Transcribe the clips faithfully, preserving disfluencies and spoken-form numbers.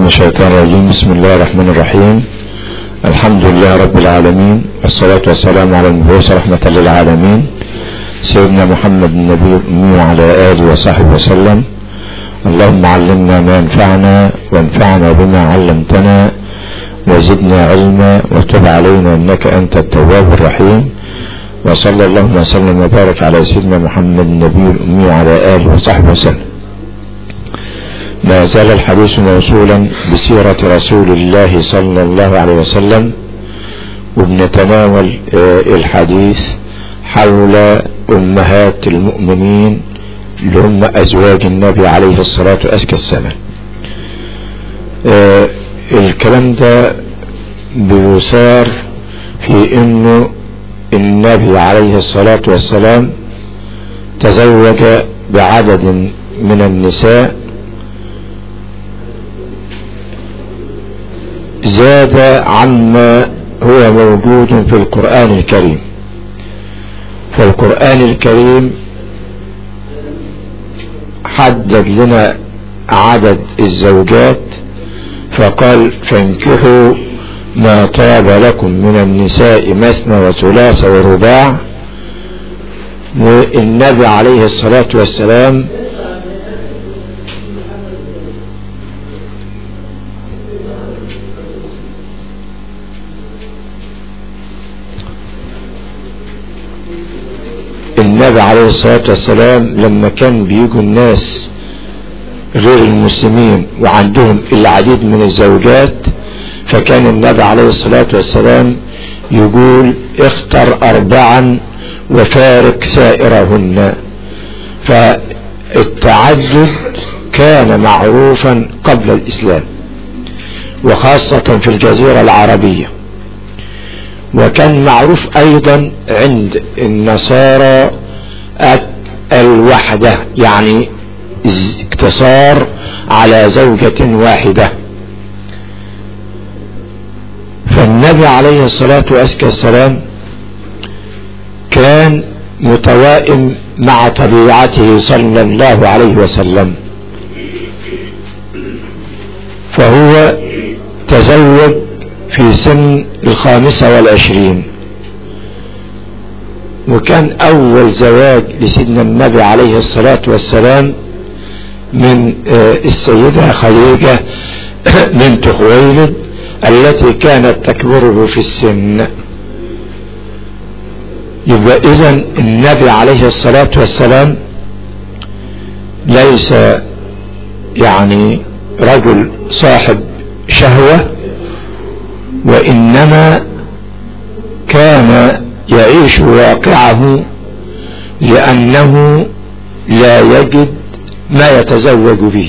من الشيطان الرجيم. بسم الله الرحمن الرحيم. الحمد لله رب العالمين، والصلاة والسلام على المبعوث رحمة للعالمين سيدنا محمد النبي الأمي وعلى آله وصحبه وسلم. اللهم علمنا ما ينفعنا وانفعنا بما علمتنا وزدنا علما وتب علينا إنك أنت التواب الرحيم. وصلى الله وسلم وبارك على سيدنا محمد النبي الأمي وعلى آله وصحبه وسلم. ما زال الحديث موصولا بسيرة رسول الله صلى الله عليه وسلم، وبنتناول الحديث حول أمهات المؤمنين اللي هم أزواج النبي عليه الصلاة والسلام. الكلام ده بيثار في انه النبي عليه الصلاة والسلام تزوج بعدد من النساء زاد عما هو موجود في القرآن الكريم. فالقرآن الكريم حدد لنا عدد الزوجات فقال: فانكحوا ما طاب لكم من النساء مثنى وثلاث ورباع. والنبي عليه الصلاة والسلام النبي عليه الصلاة والسلام لما كان بيجوا الناس غير المسلمين وعندهم العديد من الزوجات، فكان النبي عليه الصلاة والسلام يقول: اختر أربعا وفارق سائرهن. فالتعدد كان معروفا قبل الإسلام، وخاصة في الجزيرة العربية، وكان معروف أيضا عند النصارى الوحدة، يعني اقتصار على زوجة واحدة. فالنبي عليه الصلاة والسلام كان متوائم مع طبيعته صلى الله عليه وسلم، فهو تزوج في سن الخامسة والعشرين، وكان أول زواج لسيدنا النبي عليه الصلاة والسلام من السيدة خديجة بنت خويلد التي كانت تكبره في السن. يبقى إذن النبي عليه الصلاة والسلام ليس يعني رجل صاحب شهوة، وإنما كان يعيش واقعه لأنه لا يجد ما يتزوج به.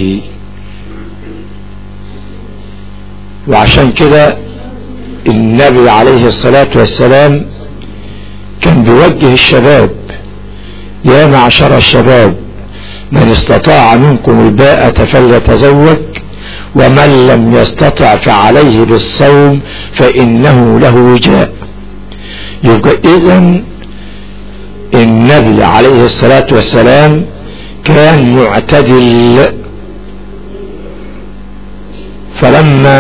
وعشان كده النبي عليه الصلاة والسلام كان بيوجه الشباب: يا معشر الشباب، من استطاع منكم الباءة فليتزوج، ومن لم يستطع فعليه بالصوم فإنه له وجاء. يبقى إذن النبي عليه الصلاة والسلام كان معتدل. فلما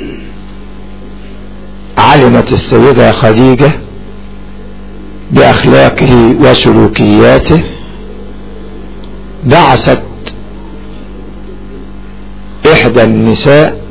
علمت السيدة خديجة بأخلاقه وسلوكياته بعثت إحدى النساء